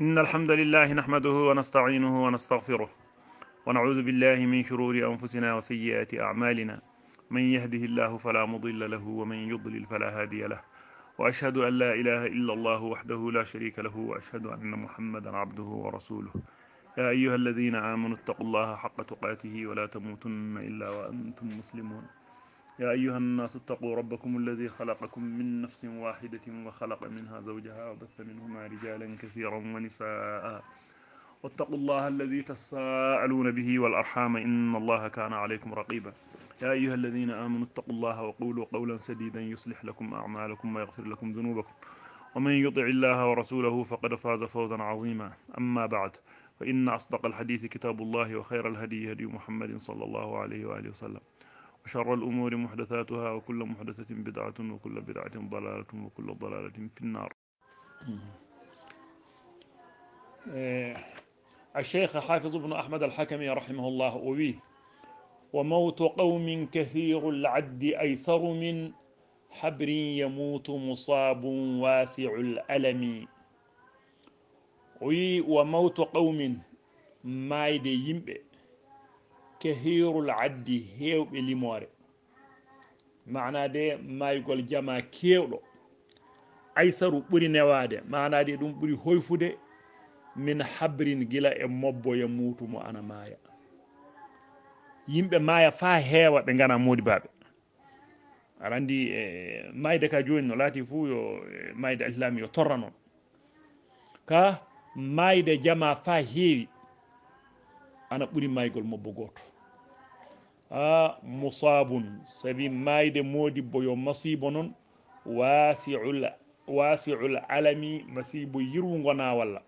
إن الحمد لله نحمده ونستعينه ونستغفره ونعوذ بالله من شرور أنفسنا وسيئات أعمالنا. من يهده الله فلا مضل له ومن يضلل فلا هادي له، وأشهد أن لا إله إلا الله وحده لا شريك له، وأشهد أن محمدا عبده ورسوله. يا أيها الذين آمنوا اتقوا الله حق تقاته ولا تموتن إلا وأنتم مسلمون. يا أيها الناس اتقوا ربكم الذي خلقكم من نفس واحدة وخلق منها زوجها وبث منهما رجالا كثيرا ونساء، واتقوا الله الذي تساءلون به والأرحام إن الله كان عليكم رقيبا. يا أيها الذين آمنوا اتقوا الله وقولوا قولا سديدا يصلح لكم أعمالكم ويغفر لكم ذنوبكم، ومن يطع الله ورسوله فقد فاز فوزا عظيما. أما بعد، فإن أصدق الحديث كتاب الله، وخير الهدي هدي محمد صلى الله عليه وآله وسلم، وشر الأمور محدثاتها، وكل محدثة بدعة، وكل بدعة ضلالة، وكل ضلالة في النار. الشيخ حافظ بن أحمد الحكمي رحمه الله أويه: وموت قوم كثير العد أيسر من حبر يموت مصاب واسع الألم. وموت قوم مايد يمبي كثير العد هيو بليموري، معنى دي ما يقول جما كيولو أيسر بري نواده، معنى دي دون بري هويفوده من حبر جلا مبو يموت مو أنا مايا. yimɓe maaya fa heewa ɓe ngana modi baɓe. aɗa andi mayde ka joni no laati fuu yo mayde alislami yo torra noon, ka mayde jama fa heewi ana ɓuri maygol mobbo goto. musabun sabi mayde modibbo yo masibo noon wasi'ul alami, masibo yirwu gona walla.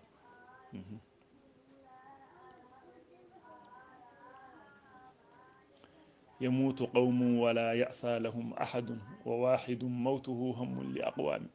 يموت قوم ولا يأسى لهم أحد وواحد موته هم لأقوام.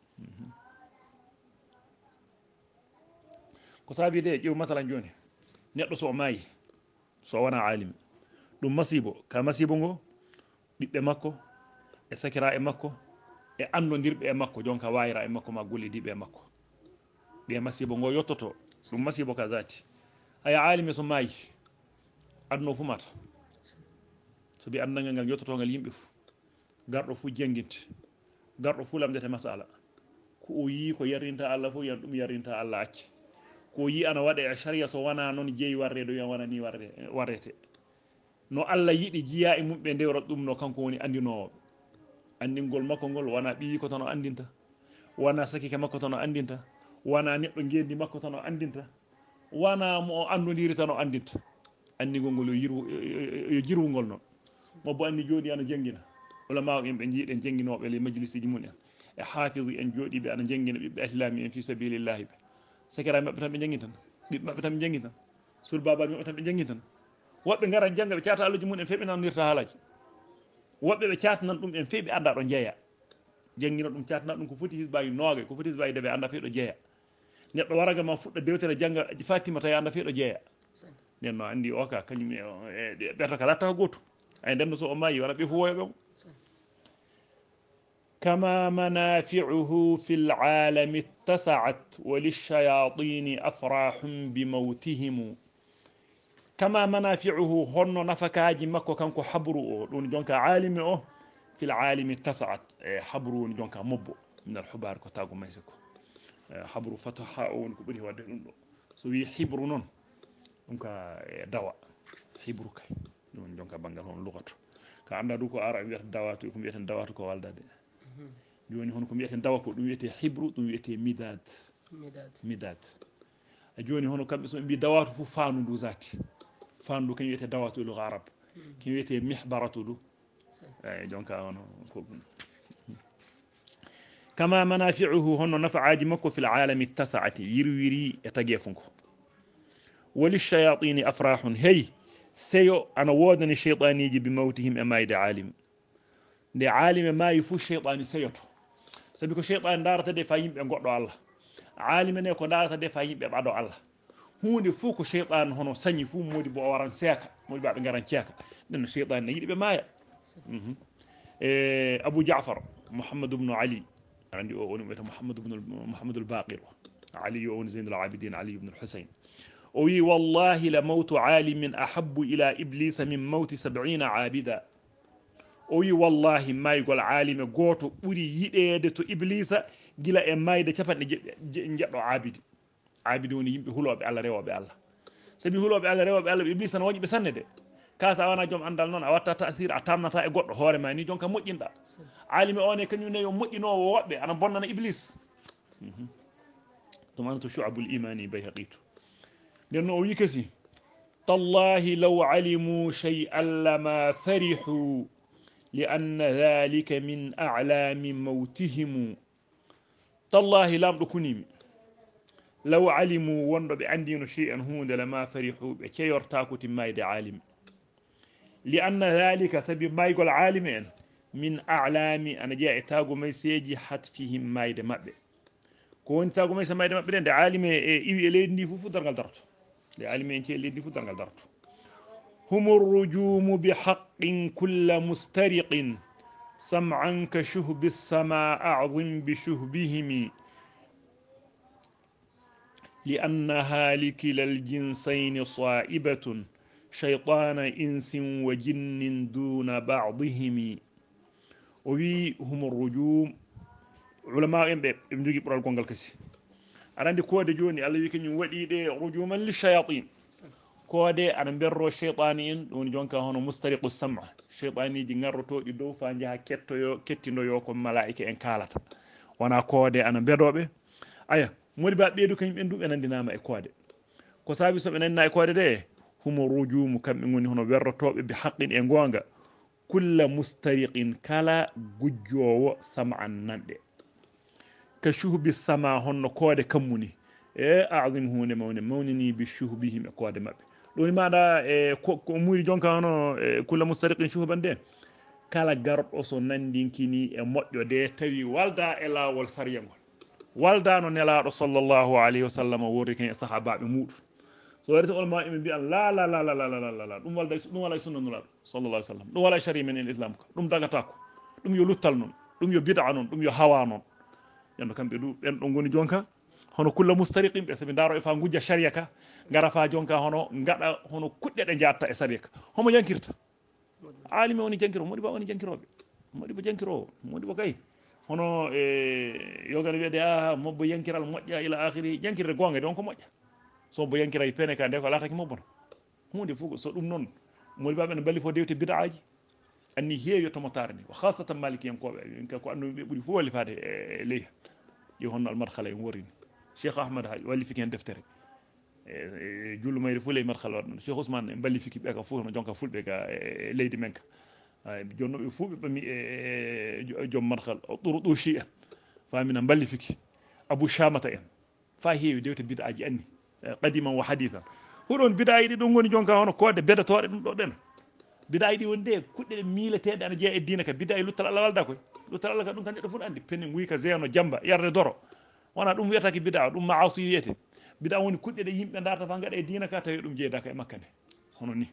كسابي دي جو مثلا جوني نيدو سو ماي سو وانا عالم دum masibo ka masibo ngo bibbe makko e sakira e makko e andodirbe e makko, jonka wayra e makko ma gollidibe e makko, be masibo ngo yottoto dum masibo ka zati. ay alimi so mayi adno fu mata, so bi andanga ngal yottoto ngal yimbe fu gardo fu janginte, gardo fu lamdete masala ko o yi ko yarinta Allah fu yan dum yarinta Allah acci, ko yi ana wade e sharia so wana non jeeyi warre do yan wana ni warrete no Allah yidi jiya e mumbe ndewro dum no kanko woni andinowo. andingol makko ngol wana bi ko tan o andinta, wana sakike makko tan o andinta, wana neddo ngendi makko tan o andinta, wana mo andodiri tan o andinta. andingol ngol yo jirwugol non mo bo andi jodi ana jangina ulama en be jiiden janginobe le majlisiji mun e hafizu en jodi be ana jangina bibbe islami en fi sabilillah be sakira mabbe tan be jangitan, bibbe mabbe tan be jangitan, sul baba mabbe tan be jangitan. wobbe ngara janga be ciata alluji mun en febi nan nirta halaji, wobbe be ciata nan dum en febi anda do jeeya jangina dum ciata nan dum ko foti hisbayi nooge, ko foti hisbayi debe anda fe do jeeya. neddo waraga ma fudda dewtere janga Fatima tay anda fe do jeeya. nen no andi o ka kanyum e beto kala ta goto ay den so o mayi wala be fu woyobe. كما منافعه في العالم اتسعت وللشياطين أفراح بموتهم. كما منافعه هن نفكاجي مكو كانكو حبرو دون جونكا عالم في العالم اتسعت حبرو جونكا مبو من الحبار كو تاغو ميسكو حبرو فتح اون كو بري wadde dum do so wi hibru non دونكا dawa hibru kay don jonka bangal hon lugato ka anda du ko ara wiata dawatu ko wiata dawatu ko waldade joni hon ko wiata dawa ko dum wiete hibru, dum wiete midad. joni hono kambe so mbi dawatu fu faanu du zati, faandu kan wiete dawatu lu arab, kin wiete mihbaratu du jonka hono ko. كما منافعه هن نفعاج مكو في العالم اتسعت يرويري يتجفنكو. وللشياطين أفراح هي سيو أنا وودني الشيطان يجي بموتهم أما يد عالم دي عالم ما يفو الشيطان سيوتو سبيكو الشيطان دارت دي فايم بيقعدو الله عالم نيكو دارت دي فايم بيقعدو الله هوني فوكو الشيطان هنو سني فو مودي بو وران سياكا مودي بعد نغران سياكا لأن الشيطان يجي بمايا. أبو جعفر محمد بن علي عندي محمد الباقر علي بن زين العابدين علي بن الحسين وي والله لموت عالم أحب إلى إبليس من موت 70 عابدا وي والله ما يقول عالم غوتو بري يدede to iblisa gila e mayde capande jeddo abidi woni yimbe hulobe Allah rewobe Allah sabi hulobe Allah rewobe Allah iblisa no waji be sanne de kasa wana jom andal non a watta ta'sir a tamnata e goddo hoore ma ni jonka mojjinda alimi one kanyum ne yo mojjinowo wobbe ana bonnana iblis to manto shu'abul imani bayhaqitu den o yikasi tallahi law alimu shay'an lama farihu لأن ذلك من أعلام موتهم تالله لام دكونيم لو علموا وندو بأندين شيئا هون لما فرحوا بكيور تاكو تمايد عالم لأن ذلك سبب ما يقول عالمين من أعلام أنا جاء تاغو ميسيجي حتفهم مايد مبه كون تاغو ميسا مايد مبه دي عالم إيوي ليدني فوفو درنغال دارتو دي عالم إنتي ليدني فوفو درنغال دارتو هم الرجوم بحق كل مسترق سمعا كشهب السماء أعظم بشهبهم لأنها لكلا الجنسين صائبة شيطان إنس وجن دون بعضهم وي هم الرجوم علماء يمجي برال كونغال كسي أراندي كود جوني الله يكن ودي دي رجوما للشياطين كودي أنا برو الشيطانين دون جونكا هونو مسترق السمع شيطاني دي نغرتو دي دو فانجا كتينو يوكو ملائكة إن كالات وانا كودي أنا بروبي أيا modi ba beedu kanyum en dube nandinama e koode ko sabi so be nanna e koode de humo rujumu kambe ngoni hono werrotobe bi haqqin e gonga kulla mustariqin kala gujjowo sam'an nande ka shuhbi sama honno koode kammuni e a'zim hunde mawnini bi shuhbihim e koode mabbe doni maada e ko muri jonka hono kulla mustariqin shuhban de kala gardo so nandinkini e modjo de tawi walda e lawol sariyangol waldano nelaado sallallahu alayhi wa sallam wori ken sahabaabe mudu so warita ulama imam bi an la dum wala sunna nulaado sallallahu alayhi wa sallam dum wala shari'a min al-islam ko dum dagata ko dum yo luttal non dum yo bid'a non dum yo hawa non yando kambe du ben do ngoni jonka hono kullu mustariqin be sabi daro e fa ngujja sharia ka ngara fa jonka hono ngada hono kudde de jatta e sharia ka homo jankirta alimi woni jankiro modi ba woni jankirobe modi ba jankiro modi ba kay hono yogani wede mobbo yankiral moƴƴa ila akhiri jankirde gonga don ko moƴƴa so bo yankira e pene ka de ko lataki mobbono hunde fu so dum non moli babe no balli fo dewte bid'aaji anni heeyo to motarni wa khasatan malikiyen kobe ko andu be buri fu wali fade ley yo honno al marhala en worini cheikh ahmad wali fiki en deftere jullu mayri fu ley marhala wadno cheikh ousmane balli fiki be ka fu no jonka fulbe ga leydi menka jonno be fu be bami jom marhal turudu shi'a famina balli fiki abu shamata en fa heewi dewte bid'aaji anni qadiman wa hadithan hudon bid'aaji don ngoni jonka hono kode bedatoode dum do den bid'aaji wonde kudde miiletede ana jeya e diina ka bid'aaji luttal Allah walda koy luttal Allah ka dum kan do fu andi penni nguy ka zeno jamba yarde doro wana dum wiyata ki bid'a dum ma'asi yete bid'a woni kudde de yimbe darata fa ngada e diina ka tawi dum jeeda ka e makkane hono ni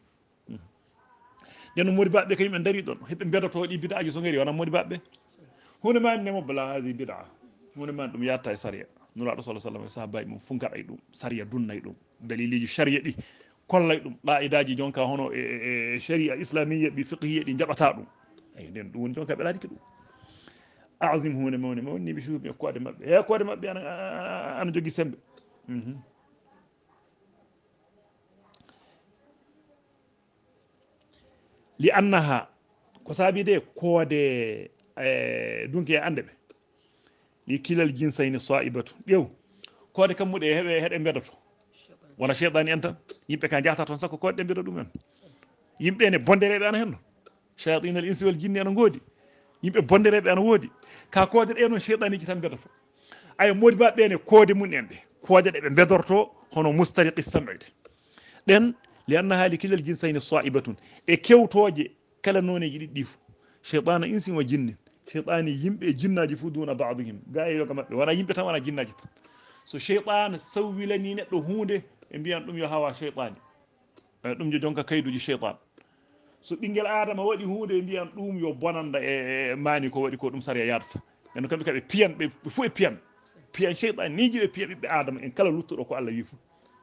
den modi babbe kay men dari don hebbe bedoto di bid'aaji so ngari wana modi babbe hunde man nemo bala hadi bid'a hunde man dum yatta e sariya nula do sallallahu alaihi wasallam sahabay mum fu ngada dum sariya dunnay dum daliliji sharia di kollay dum qaidaji jonka hono sharia islamiyya bi fiqhiyya di jabata dum ay den dum jonka be ladi dum a'zim hunde mawni bi shubi ko de mabbe e ko de mabbe ana jogi sembe li annaha ko sabi de koode dunki e ande be li kilal jinsayni sa'ibatu dew koode kammude hebe bedoto wala shaytan en tan yimbe ka jaata ton sakko koode bedo dum en yimbe ne bondereebe ana hen shayatin al insi wal jinni ana ngodi yimbe bondereebe ana wodi ka koode de non shaytaniji tan bedoto ay modi babbe ne koode mun en be koode de be bedorto hono mustariqi sam'id den li annaha li kilal jinsayni sa'ibatun e kewtoje kala noneji diddifu shaytana insi wa jinni shaytani yimbe jinnaji fu duna ba'dihim gaay yoga mabbe wala yimbe tan wala jinnaji tan so shaytan sawwilani neddo hunde e biyan dum yo hawa shaytani dum jo jonka kayduji shaytan so bingel adama wadi hunde e biyan dum yo bonanda e mani ko wadi ko dum sariya yarta en kambe kabe piyan be fu e piyan piya shaytan niji e piya bibbe adama en kala luttudo ko Allah wi fu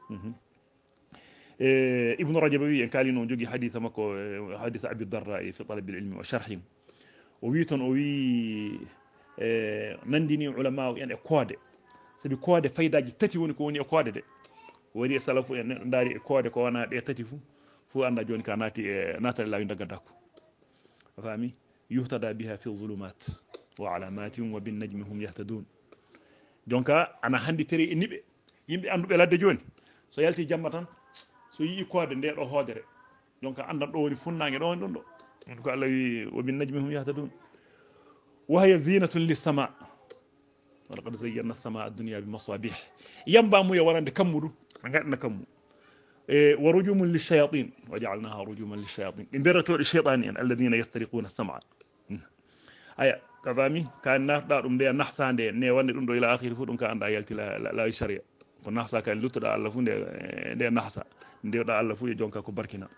ibn rajab wi en kalino jogi haditha makko haditha abi darra fi talab al-ilm wa sharhi o wi ton o wi nandini ulama en e koode sabi koode faydaji tati woni ko woni e koode de wari salafu en ndari e koode ko wana de tati fu anda joni ka nati e natal lawi dagadako fami yuhtada biha fi dhulumat wa alamatin wa bin najmi hum yahtadun jonka ana handi tere e nibe yimbe andube ladde joni so yalti jamma tan so yi koode nde do hoodere jonka andan do woni funnange do woni don do ko Allah wi wa bin najmi hum yahtadun wa hiya zinatun lis-sama' wa laqad zayyana as-sama'a ad-dunya bi masabih yamba mu ya warande kammudu ngadna kammu wa rujumun lish-shayatin wa ja'alnaha rujuman lish-shayatin imberato shaytanin alladhina yastariquna as-sam'a aya kafami kan nafda dum de nahsande ne wonde dum do ila akhir fu dum ka anda yalti la sharia ko nahsa kan luttuda Allah fu de nahsa de da Allah fu jonka ko barkina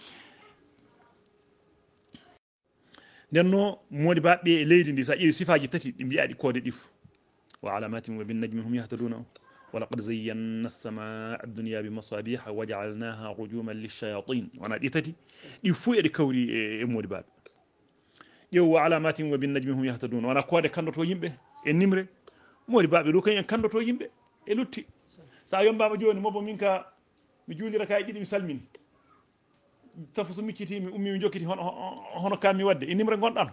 nenno modi babbe leydi ndi sa ƴeewi sifaji tati di biyaadi koode difu wa alamatin wa bin najmi hum yahtaduna wa laqad zayyana as-samaa ad-dunya bi masabiha wa ja'alnaha rujuman lish-shayatin wana di tati di fu e di kawri e modi babbe ƴeew wa alamatin wa bin najmi hum yahtaduna wana koode kandoto yimbe e nimre modi babbe do kany kandoto yimbe e lutti sa yombama joni mobo minka mi juulira kay didi mi salmini tafu so micciti mi ummi mi jokkiti hono kammi wadde e nimre gondan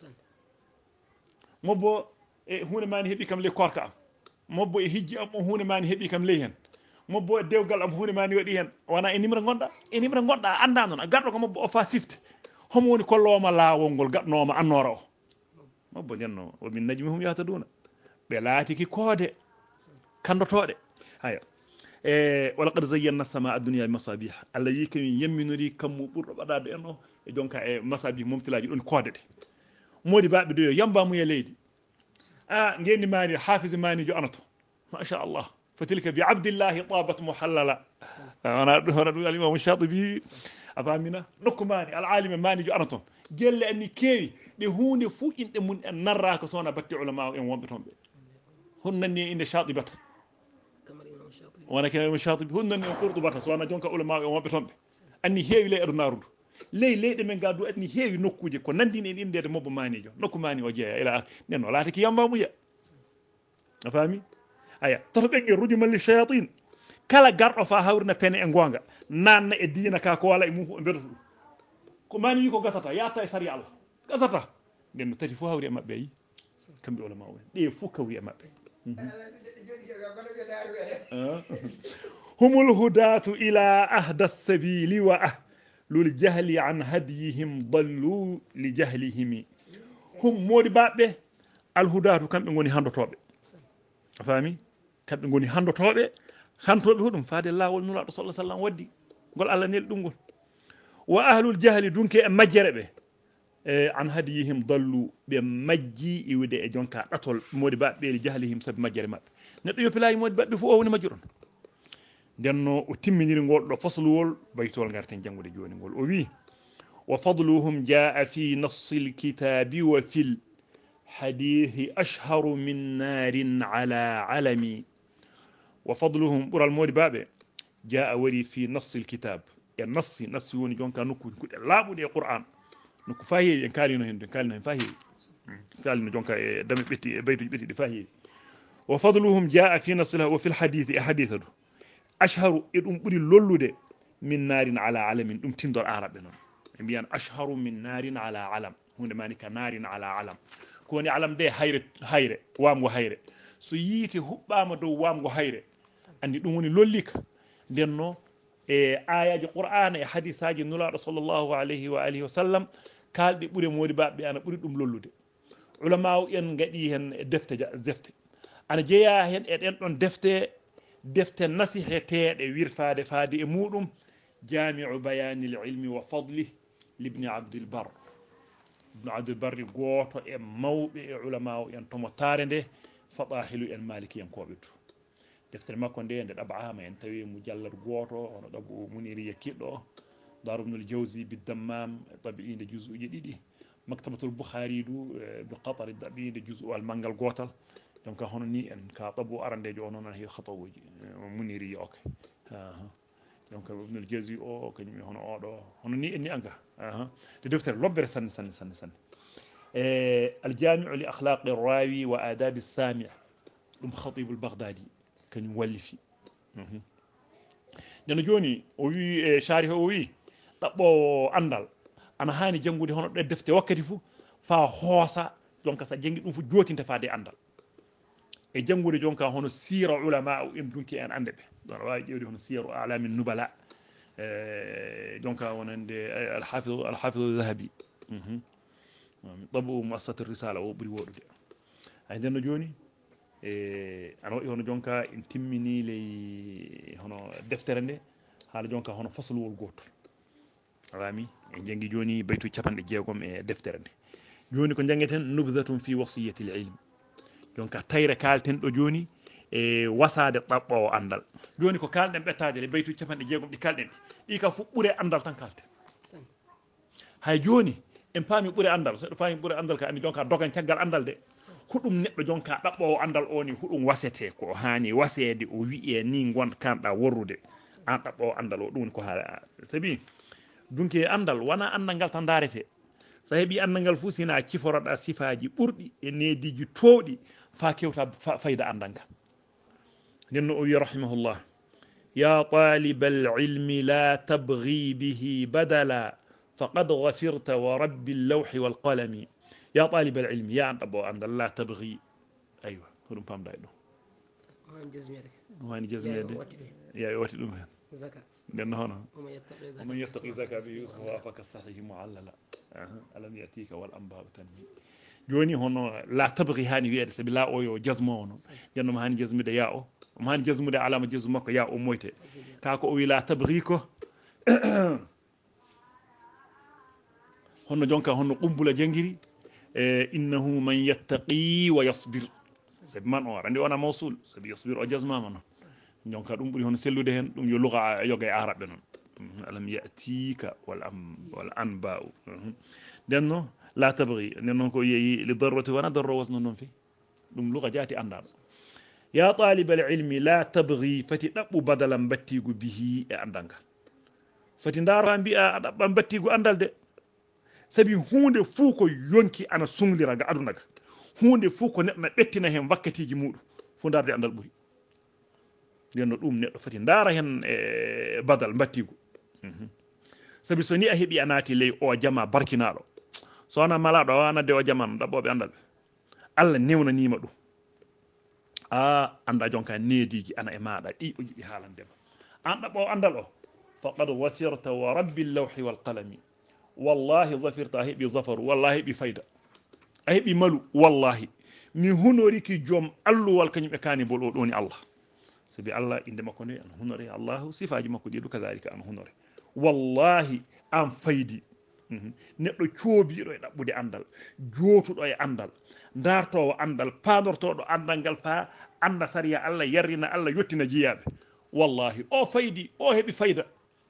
mobbo e hunde mani hebi kam le korka am mobbo e hijji am hunde mani hebi kam le hen mobbo e dewgal am hunde mani wadi hen wana e nimre gonda anda non gardo ko mobbo o fa sifte homo woni kolloma laawol ngol gadnoma annora o mobbo jenno o min najmi hum yahtaduna be laati ki koode kandotode haya ولقد زينا السماء الدنيا بمصابيح الله يكن يمنوري كم برdo badade en o e jonka e masabih momtilaji don kodede modi babbe do yamba mu ye leydi ngendi mani hafiz mani jo anato ma sha Allah fatilka bi abdillah tabat muhallala ana do al-imam shatibi afamina nokumani al-alim mani jo anato gelle anni kewi de hunde fu inde mun en narra ko sona batti ulama en wombe tombe honnani inde shatibata وانا كان شاطب هن قرطبه سوانا جونكا علماء ومبه tombe anni heewi le ernarudu leyde men gaddu anni heewi nokkuje ko nandini en indede mobbo manijo nokku mani o jeeya ila nenno laati ki yamba mu ya afami aya tato bengi rujuman li shayatin kala gardo fa hawrina pene e gonga nanna e diina ka ko wala e mum bedotu ko mani ko gasata yaata e sari Allah gasata nenno tati fu hawri e mabbe yi kambe ulama o de fu kawri e mabbe هم الهداة إلى أهدى السبيل وأهل الجهل عن هديهم ضلوا لجهلهم هم مودي بابه الهداة كم بنغوني هاندو توبه فاهمي كم بنغوني هاندو توبه هاندو هدوم فادي الله والنور صلى الله عليه وسلم ودي قول الله نيل دونغول وأهل الجهل دونك مجربه عن هديهم ضلوا بمجي يودي جونكا أطول مودي بابه لجهلهم سب مجرمات neddo yoppilaayi modi babbe fu o woni majjuron denno o timminiri ngol do fasluwol baytol garten jangude joni ngol o wi wa fadluhum jaa fi nassil kitabi wa fil hadithi ashharu min narin ala alami wa fadluhum bural modi babbe jaa wari fi nassil kitab ya nassi woni jonka nokku kude laabude e qur'an nokku fahiye en kalino hen fahiye kalino jonka e dami betti e baytuji betti di fahiye وفضلهم جاء في نصله وفي الحديث حديثه أشهر إدم بري لولود من نار على علم إدم تندر عرب نون بيان أشهر من نار على علم هنا ماني كنار على علم كوني علم ده هير وام وهير سييتي هبام دو وام وهير أني دوني لوليك لأنه آيات القرآن حديثات النبي صلى الله عليه وآله وسلم قال دي بري مودي باب أنا بري دم لولود علماء ين غادي هن دفت ana jeeya hen e den don defte nasihatede wirfaade faade e mudum jami'u bayanil ilmi wa fadli libni abdul bar ibn abdul bar goto e mawbe e ulama en tomotare de fadahilu en malikiyan kobe to deftere makko de dab'ama en tawi mujallad goto ono dabu muniri yakiddo darubnul jawzi bidammam tabi'in de juz'uji didi maktabatul bukhari du bi qatar dabi'in de juz'u al mangal gotal donc hono ni en ka tabu arandejo onon nan he khatawuji muniri yoke donc ibn al-Jawzi o kanyum hono odo hono ni enni anga de deftere lobbere san الجامع لأخلاق الراوي وآداب السامع خطيب البغدادي كان يولفي دنا جوني او wi شارح o wi tabbo andal ana hani jangude hono de defte wakkati fu fa hoosa donc sa jangi dum fu jotinte faade andal e jangude jonka hono sira ulama o en dunki en ande be don waawi jewdi hono siru a'lamin nubala jonka wonande al-hafiz al-dhahabi طبو مؤسسة الرسالة وبري وردي عندنا جوني أنا هنا جونكا انتمني لي هنا دفترني حال جونكا هنا فصل والقطر رامي جنجي جوني بيتو تشابان جيكم دفترني جوني كن جنجتن نبذة في وصية العلم جونكا تاير كالتن دو جوني وساد طبو أندل جوني كو كالتن بتاجي بيتو تشابان جيكم دي كالتن دي كا فوبوري أندل تان كالتن هاي جوني en paami ɓuri andal so faami ɓuri andal ka andi jonka dogan caggal andal de huɗum neɗɗo jonka ɗaɓɓowo andal o ni huɗum wasete ko hani wasede o wi'e ni gon kanɗa worrude an ɗaɓɓowo andal o ɗum ko haala sabi dunke andal wana andal ngal tan darete sa heeɓi andal ngal fu sina ciforoɗa sifaji ɓurɗi e nediji towɗi fa kewta fayda andal ngal nden no o wi rahimahullah ya talibal ilmi la tabghi bihi badala فقد غفرت ورب اللوح والقلم يا طالب العلم يا أنت أبو عبد الله تبغي أيوة هرم فهم دايلو وين جزمي يا يوتي دم زكاة لأنه هنا ومن يتقي زكاة بيوسف وافق الصحيح معللا ألم يأتيك والأنباء تنمي جوني هنا لا تبغي هاني ويد سبلا أويو جزمونه لأنه ما هاني جزمي ده ياو ما هاني جزمي ده علامة جزمك يا أمويته كاكو أوي لا تبغيكو hono jonka hono qumbula jangiri innahu man yattaqi wa yasbir sabi man o randi ona mawsul sabi yasbir o jazmama no jonka dum buri hono sellude hen dum yo lugha yoga e arabe non alam yatika wal anba'u denno la tabghi nenno ko yeyi li darrati wa nadarru wasnu non fi dum lugha jati andaba ya talib al ilmi la tabghi fati dabbu badalan battigu bihi e andanga fati ndara bi'a dabban battigu andal de sabi hunde fu ko yonki ana sunglira ga aduna ga hunde fu ko neddo bettina hen wakkatiji mudu fu darde andal buri denno dum neddo fati ndara hen badal battigu sabi so ni a hebi anati ley o jama barkinado so ana malado wana de o jama dabbobe andal alla newna nima dum anda jonka nediji ana e maada di o jibi haalande an dabbo andal o faqad wasirta wa rabbil lawhi wal qalami والله ظفرت أهبي ظفر والله بفايدة أهبي ملو والله من هنوريك جوم الله والكنيم كاني بولوني الله سبي الله عندما كوني أن هنوري الله صفة جما كديرو كذلك أن هنوري والله أم فايدي neɗɗo coobiɗo e ɗaɓɓude andal jootuɗo e andal dartowo andal panortoɗo andal ngal fa anda sariya Allah yarrina Allah yottina jiyaɓe wallahi o faydi o heɓi fayda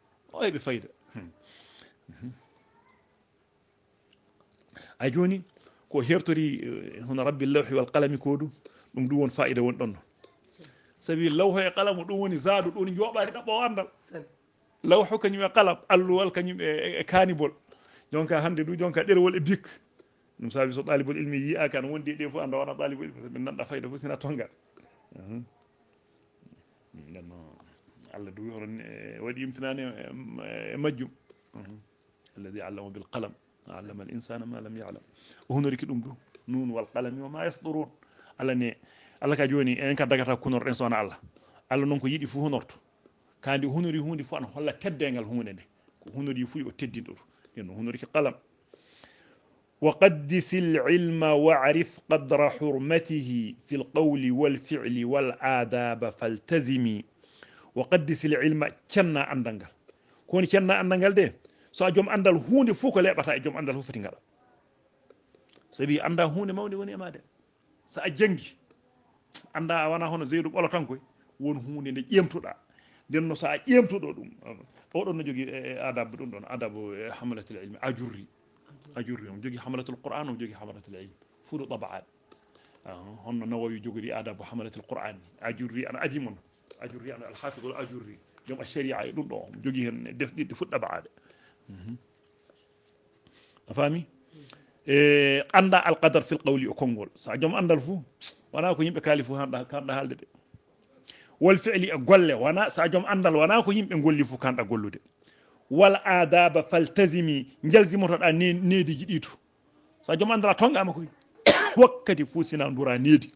ay joni ko hertori hono rabbi lawhi wal qalami ko dum won faida won don sabi lawhu e qalamu dum woni zaadu don jobari dabbo andal lawhu kanyum e qalam alluwal kanyum e kanibol jonka hande du jonka derwol e bik dum sabi so talibul ilmi yi akan wondi de fu anda wana talibul ilmi min nanda fayda fu sina tongal nanno alla du horon wadi imtinani e majjum alladhi allama bil qalam علم الإنسان ما لم يعلم وهنريك دم نون والقلم وما يسطرون الله كجوني إن كدغتا كونور إنسان الله نونكو يدي فو هنورتو كاندي هنوري هوندي فو أنا هلا تدنgal hunde ko هنوري فو تديندو ين هنوريك قلم وقدس العلم واعرف قدر حرمته في القول والفعل والآداب فالتزمي وقدس العلم كنا أندنgal كوني كنا أندنgal ده so jom andal hunde fu ko lebata e jom andal fu fati ngala sabi anda hunde mawde woni e made sa a jangi anda wana hono zeydu bolo tan koy won hunde nde jemtuda denno sa a jemtudo dum o don no jogi adab dum don adabu hamalatul ilmi ajurri on jogi hamalatul qur'an on jogi hamalatul ilmi fudu tab'at honno Nawawi jogori adabu hamalatil Qur'an ajurri ana adimon ajurri ana al-Hafiz al-Ajurri jom ash-sharia e dum do jogi hen defdi fudda baade afami anda al-qadar fil qawli o kongol sa jom andal fu wana ko yimbe kalifu handa kanda halde de wal fi'li e golle wana sa jom andal wana ko yimbe golli fu kanda gollude wal adaba faltazimi jalzimoto da needi jiditu sa jom andal tonga ma ko wakkati fu sina ndura needi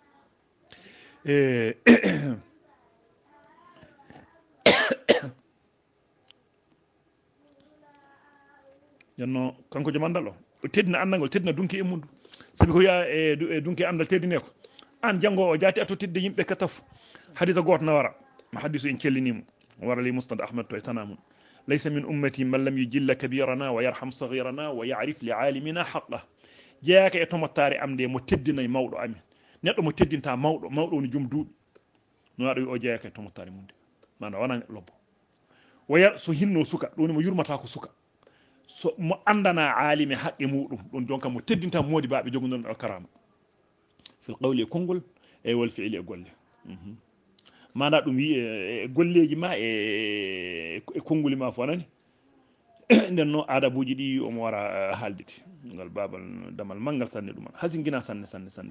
yanno kanko jom andal o teddina andal teddina dunki e mundu sabi ko ya e dunki andal teddine ko an jango o jati ato tedde yimbe kataf hadisa got na wara ma hadisu en cellinimo wara li musnad ahmad to tanamun laysa min ummati man lam yujilla kabirana wa yarham saghirana wa ya'rif li alimina haqqah jeaka e tomottare amde mo teddinay mawdo amin neddo mo teddinta mawdo woni jum duubi no wado o jeaka e tomottare munde manda wana lobbo waya so hinno suka doni mo yurmata ko suka so mo andana alimi haqqe mudum don jonka mo teddinta modi baabe jogondon al karama fil qawli kongol e wal fi'li e golle manda dum wi golleji ma e kongoli ma fo nani ndenno adabuji di o mo wara halditi ngal babal damal mangal sanne dum hasingina sanne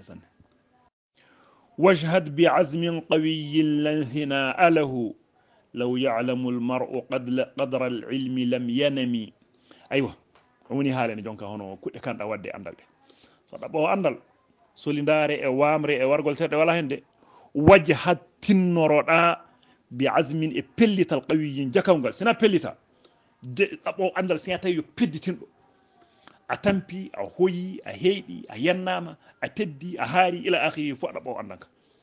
wajhad bi azmin qawiyyin lan hina alahu law ya'lamu al mar'u qadra al ilmi lam yanami aywa woni halene jonka hono kudde kanda wadde andal de so dabo andal solindare e wamre e wargol tedde wala hende wajhat tinnoroda bi azmin e pellital qawiyyin jakawgal sina pellita de dabo andal sina tayo pedditindo a tampi a hoyi a heedi a yannama a teddi a haari ila akhiri fu dabo andanka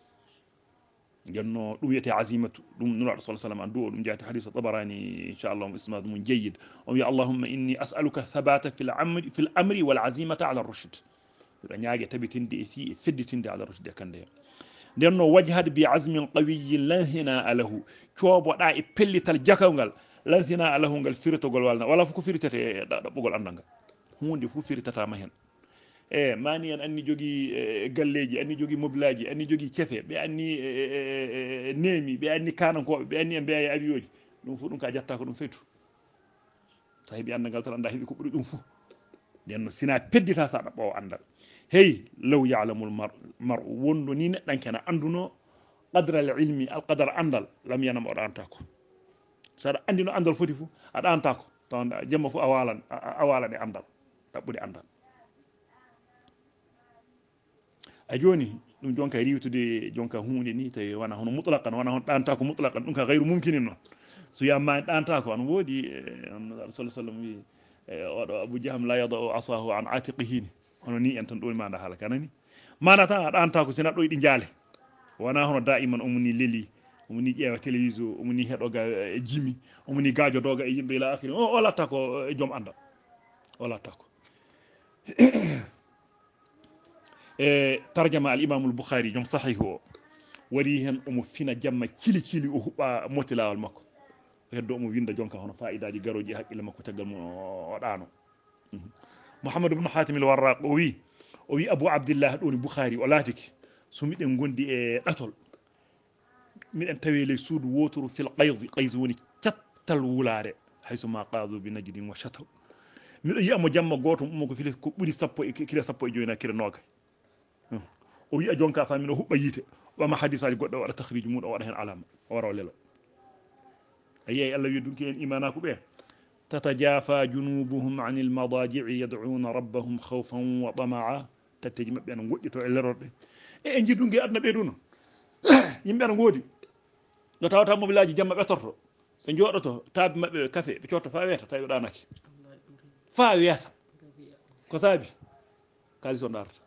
jonno dum yete azimatu dum nura rasul sallallahu alaihi wasallam dum jaati hadith tabarani inshallah isnad mun jayyid o wi allahumma inni as'aluka thabata fil amri wal azimata ala ar-rushd do nyaage tabitinde fi fedditinde ala ar-rushd kande denno wajhad bi azmin qawiyyin lan hina alahu cioboda e pellital jakawgal lan hina alahu gal firitogol walna wala fu ko firitete dabugol andanga hunde fu firitata ma hen mani en anni jogi galleji anni jogi mobilaji anni jogi cefe be anni nemi be anni kanankobe be anni be ay aviyoji dum fu dum ka jatta ko dum fetu tawi bi andagal tan anda hebi ko buri dum fu denno sina peddita sa dabbo andal hey law ya'lamu al mar'u wondo ni neddan kana anduno qadra al ilmi al qadar andal lam yanam o anta ko sada andino andal foti fu ada anta ko tan jemma fu awalan e andal dabbude andal a joni dum jonka riwtude jonka hunde ni tay wana hono mutlaqan wana hon danta ko mutlaqan dum ka ghayru mumkinin non so yamma danta ko an wodi rasul sallallahu alaihi wasallam abu jaham la yadau asahu an atiqihi hono ni en tan do manda hala kanani mana tan danta ko sina do di jale wana hono daiman umuni leli umuni jeewa television umuni hedoga jimi umuni gaajo doga e yimbe ila akhiri o latta ko jom anda o latta ko tarjama al imam al bukhari jom sahihu wari hen o mo fina jamma kili o huba motilawal makko heddo mo winda jonka hono faidaaji garoji hakkile makko tagal mo o dano muhammad ibn hatim al warraq o wi abu abdullah do ni bukhari o latiki so miden gondi e datol miden tawele suudu wotoro fil qayz woni cattal wulare hayso ma qadu bi najdin wa shataw mido yi amo jamma goto mo ko fili ko buri sappo e kila sappo e joyna kila noga o wi a jonka famino hubba yite wama hadisaji goddo wada takhrij mum o wada hen alama o waro lelo ayi Allah wi dunki en imana ko be tatajafa junubuhum anil madaji'i yad'una rabbahum khawfan wa tama'a tatteji mabbe en goddito e lerorde e jidungi adna be duno yimbe an godi do tawata mobilaji jamma be torto be jodoto tab mabbe kafe be ciotto fa weta tawi danaki fa weta ko sabi kaliso darta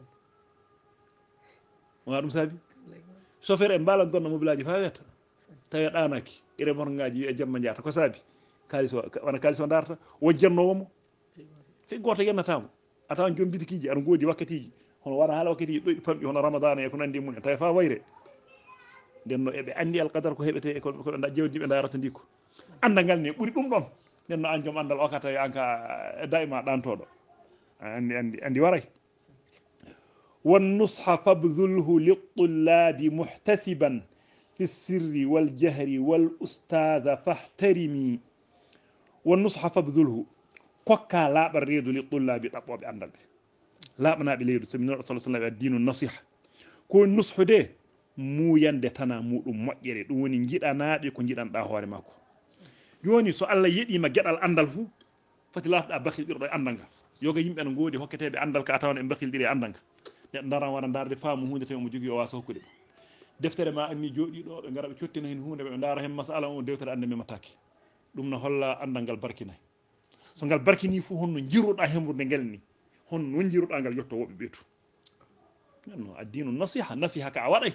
wadum sabi chauffeur en balan donna mobilaji fa weta tawi danaki ire morngaji e jamma jaata ko sabi kaliso darta wojjannowomo fi goto yennatamo atawan jom bitikiji an godi wakkatiji hono wana hala wakkati do pambi hono ramadan e ko nandi mun tawi fa wayre denno ebe andi al qadar ko hebete e ko da jewdi be darata ndiko andangal ne buri dum don denno an jom andal o kata anka daima dantodo andi waray والنصح فابذله للطلاب محتسبا في السر والجهر والأستاذ فاحترمي والنصح فابذله كوكا لا بريد للطلاب أبواب أندل لا بنا بليد سمينا رسول الله صلى الله عليه وسلم الدين النصيحة كون النصح ده مو يندي تنا مو موجري دون وني جيدا نابي كو جيدان دا هوري ماكو joni so Allah yedi ma gedal andal fu fati lafda bakhil dirdo andanga yoga yimbe no ngodi hokketebe andal ka tawon e bakhil diri andanga ne ndara wara darde faamu hunde taw mo jogi o wasa hokkude deftere ma anni jodi do be ngara be cottina hen hunde be ndara hen masala on deftere ande me mataki dum no holla andangal barkinay so ngal barkini fu honno jiruda hemrude ngelni honno jiruda ngal yotto wobe betu no addinu nasiha ka waday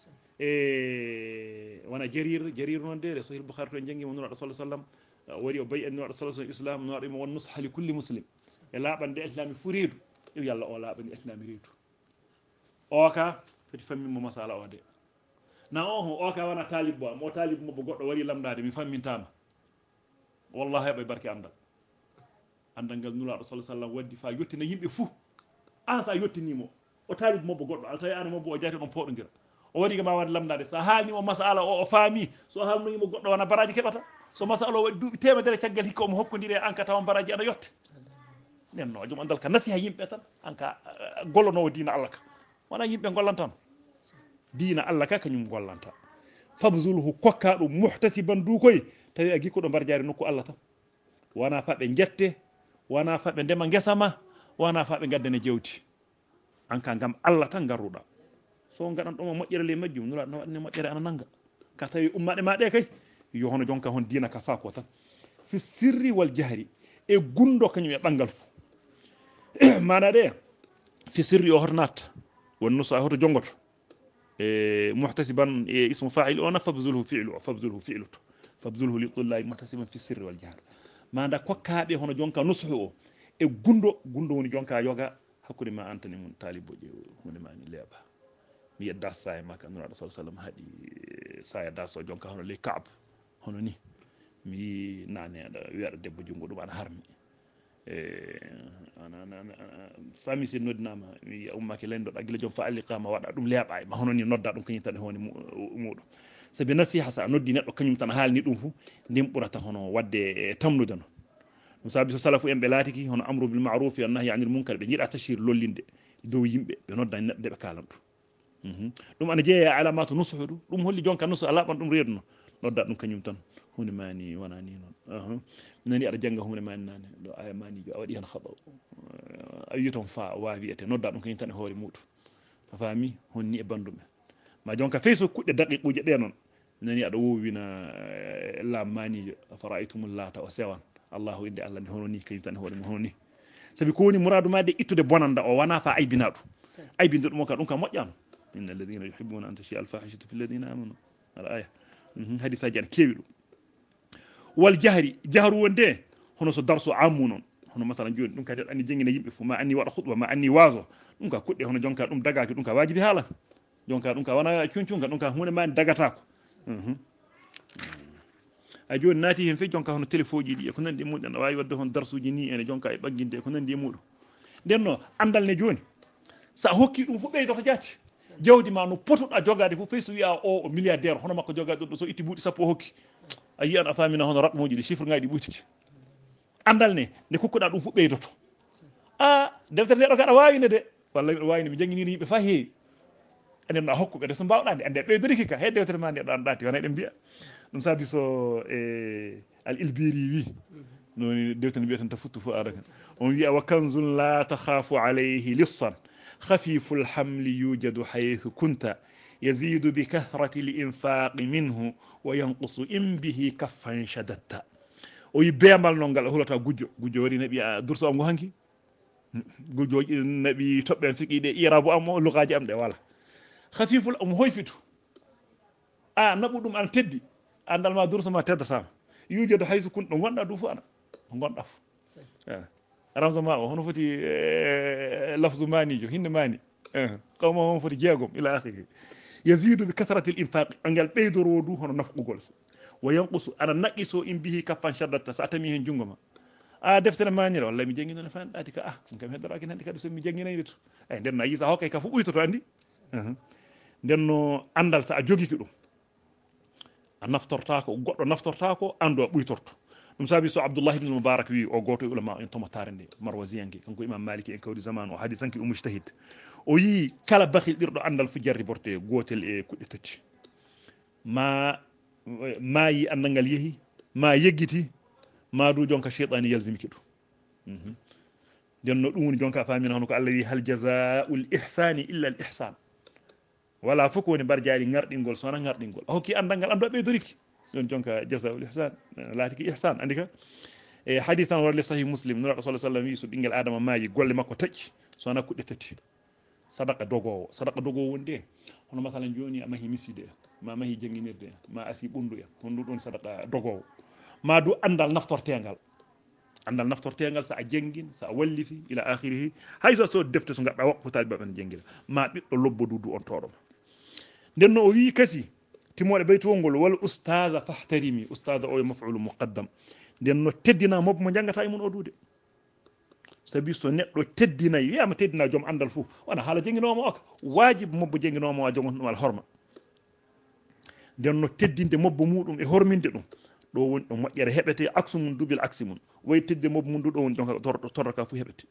wana jarir non de sahih bukhari to jangi mo nura sallallahu alaihi wasallam wari o bay en nura sallallahu alaihi wasallam no wadi mo won nusha li kulli muslim e labande islami furidu yo yalla o labani islami reedu o ka fati fammi mo masala o de na o ka wana talib bo mo talib mo bo goddo wari lamdade mi fammintama wallahi bay barki andal ngal nura sallallahu alaihi wasallam waddi fa yottina yimbe fu an sa yottinimo o talib mo bo goddo altawi an mo bo o jati don podondira o wadi ga ma wad lamdade sa halni o masala o faami so halno mo goddo wana baraji kebata so masala o wadi dubi temedere caggal hikko mo hokkondire an ka tawon baraji ana yotte nenno jom andal ka nasiha yimbe tan an ka gollono diina Allah ka wana yimbe gollantan diina Allah ka kanyum gollanta fabzulhu kokka dum muhtasiban du koy tawi a gikko do barjaari nokku Allah tan wana fa be jette wana fa be ndema ngesama wana fa be gaddane jewti an ka ngam Allah tan garuda so ngadan do mo mojjere le majjum nula no wadne mojjere ana nanga ka tawi ummade ma de kay yo hono jonka hon diina ka fa ko tan fi sirri wal jahri e gundo kanyum e bangal fu mana de fi sirri o hornat won nusa hoto jongoto muhtasiban ismu fa'il wa fabzulhu fabzulhu li tullahi muhtasiban fi sirri wal jahr manda kokkaabe hono jonka nusu o e gundo woni jonka yoga hakkude ma antani mun taliboje hunde ma ni leba mi yedda saay maka nura rasul sallam hadi saaya daso jonka hono le kaab hono ni mi nane da wi'ada debbo jungo dum ana harmi ana fami si noddinama mi ummake lendo dagila jom fa alliqama wada dum leeba ma hono ni nodda dum kanyum tan honi mudum sabi nasiha sa noddi neddo kanyum tan halni dum fu ndim burata hono wadde tamnude non musabi salafu en be latiki hono amru bil ma'ruf wa nahyi 'anil munkar be jida tashir lollinde dow yimbe be nodda nedde be kalantu dum ana jeeya alamatu nusuhudu dum holli jonka nusu ala ban dum reedno nodda dum kanyum tan hunde mani wana ni non nani ada janga hunde mani nane do aya mani jo wadi han khaba ayyuton fa wawiete nodda dum kanyum tan e hoore mudu fami honni e bandum ma jonka feeso kudde daqiquje de non nani ada wowina la mani fara'aytumul lata wa sawan Allahu inde Allah ni hono ni kanyum tan e hoore mu hono ni sabi ko woni muradu ma de ittude bonanda o wana fa aybinadu aybindu mo ka dum ka mojjam innal ladina yuhibbuna an tashi al fahishatu fil ladina amanu al aya hadisa jan kewi dum wal jahru wonde hono so darsu ammu non hono masalan joni dum kadi anni jengina yimbe fu ma anni wada khutba ma anni wazo dum ka kudde hono jonka dum dagaki dum ka wajibi hala jonka dum ka wana cuncunga dum ka hunde ma dagata ko a joni naati hen fe jonka hono telefoji di ko nandi mudden wawi wadde hon darsuji ni ene jonka e bagginde ko nandi mudum denno andal ne joni sa hokki dum fu beydo to jatti jawdi ma no potuda jogade fu feesu wi'a o milliardaire hono makko jogade do so itti buudi sappo hokki ayi an afamina hono ratmoji di chiffre ngadi buutiki andal ne kokkuda dum fu beydoto deftere de do kada waawine de wallahi do waawine mi jangini yimbe fa heewi anem na hokkube de so bawdande ande beydoriki ka he deftere ma de do andati wana dem bi'a dum sabi so al ilbiri wi noni deftere bi'atan tafuttu fu arakan on wi'a wa kanzun la takhafu alayhi lissan خفيف الحمل يوجد حيث كنت يزيد بكثرة الإنفاق منه وينقص إن به كفا شددت ويبيمال نونغال هولتا غوجو وري نبي درسو امغو هانكي غوجو نبي توبن فيكي دي يرابو ام لغاجي ام دي wala خفيف الام هويفتو نابودum an teddi andal ma durso ma teddata يوجد حيث كنت gonda du fu ana gonda fu ramzama hono foti lafzu mani jo hinde mani qawma hono foti jeegom ila akhiri yazidu bi kathrati al infaq angal beydorodu hono nafqugol wa yanqusu ana naqiso in bihi kaffan shaddata sa tami hen jungoma a deftere manira wallahi mi jangguino fan ɗaati ka kam heddoraki hande kadi somi jangguinayri to eyyi nden no a yi sa hokkay ka fu ɓuytoto andi nden no andal sa a jogiki ɗum a naftortako goɗɗo naftortako andu a ɓuytorto ɗum saabi so Abdullah ibn Mubarak wi o goto e ulama en tomatare nde marwasiyanke kanko imam maliki en kawdi zaman o hadisanki o mujtahid o yi kala bakhil ɗirɗo andal fu jarri borte gotel e kuɗɗe tati ma yi andal ngal yeehi ma yeggiti ma du jonka shaytani yalzimiki ɗum nden no ɗum woni jonka famina hono ko Allah wi hal jazaa'ul ihsani illa al ihsan wala fof woni mbar jaari ngarɗingol sona ngarɗingol a hokki andal ngal andu a ɓeydoriki ɗon jonka jazaa'ul ihsan laatiki ihsan andi ka e hadith tan warle sahih muslim nura rasul sallallahu alaihi wasallam wi so ɓinguel adama maayi golle makko taƴƴi sona kuɗɗe tati sadaqa dogowo wonde hono masalan joni a mahi miside ma mahi janginirde ma asi ɓundu en honɗum ɗon sadaqa dogowo ma du andal naftortegal sa a jangin sa a wallifi ila akhirihi hay so defte so gadda waqfu taliba ben jangila ma ɓiɗɗo lobbo dudu on toɗoma nden no o wi kasi timoɗe baytugol ngol wal ustada fahtarimi ustada o e maf'ul muqaddam nden no teddina mobbo mo jangata e mun o duude sabi so neɗɗo teddinayi wiyama teddina joom andal fou wona haala jangguinomo o ka wajibe mobbo jangguinomo a jogon ɗum al horma nden no teddinde mobbo muɗum e horminde ɗum ɗo woni ɗo moƴƴere heɓete aksu mum dubil aksi mum way tedde mobbo mum ɗo woni jonka torraka fou heɓete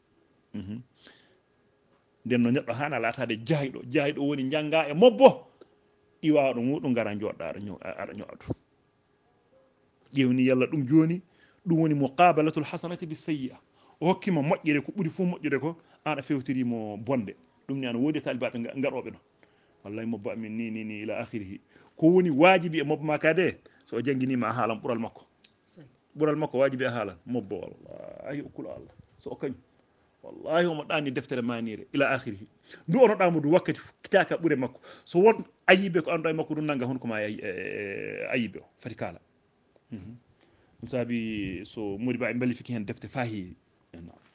nden no neɗɗo hana latade jaahiɗo woni jangga e mobbo iwaɗo muɗum gara joɗɗa aɗa ño'atu ƴewni yalla ɗum joni ɗum woni muqabalatul hasanati bis sayyi'a o hokkima moƴƴere ko ɓuri fuu moƴƴude ko an a fewtirimo bonde ɗum ni an woodi talibaɓe garoɓe ɗon wallahi mobbo amin ni ila akhirihi ko woni wajibi e mobbo ma kade so janginima a haalan ɓural makko wajibi a haalan mobbo wallahi okkulo Allah so o kañ wallahi omo ɗani deftere manire ila akhirihi ndu ono ɗamudu wakkati kitaka ɓuure makko so won ayibe ko andu e makko ɗum nanga hunko ma ayibe o fati kala ɗum saabi so modi ba e ballifiki hen defte fahi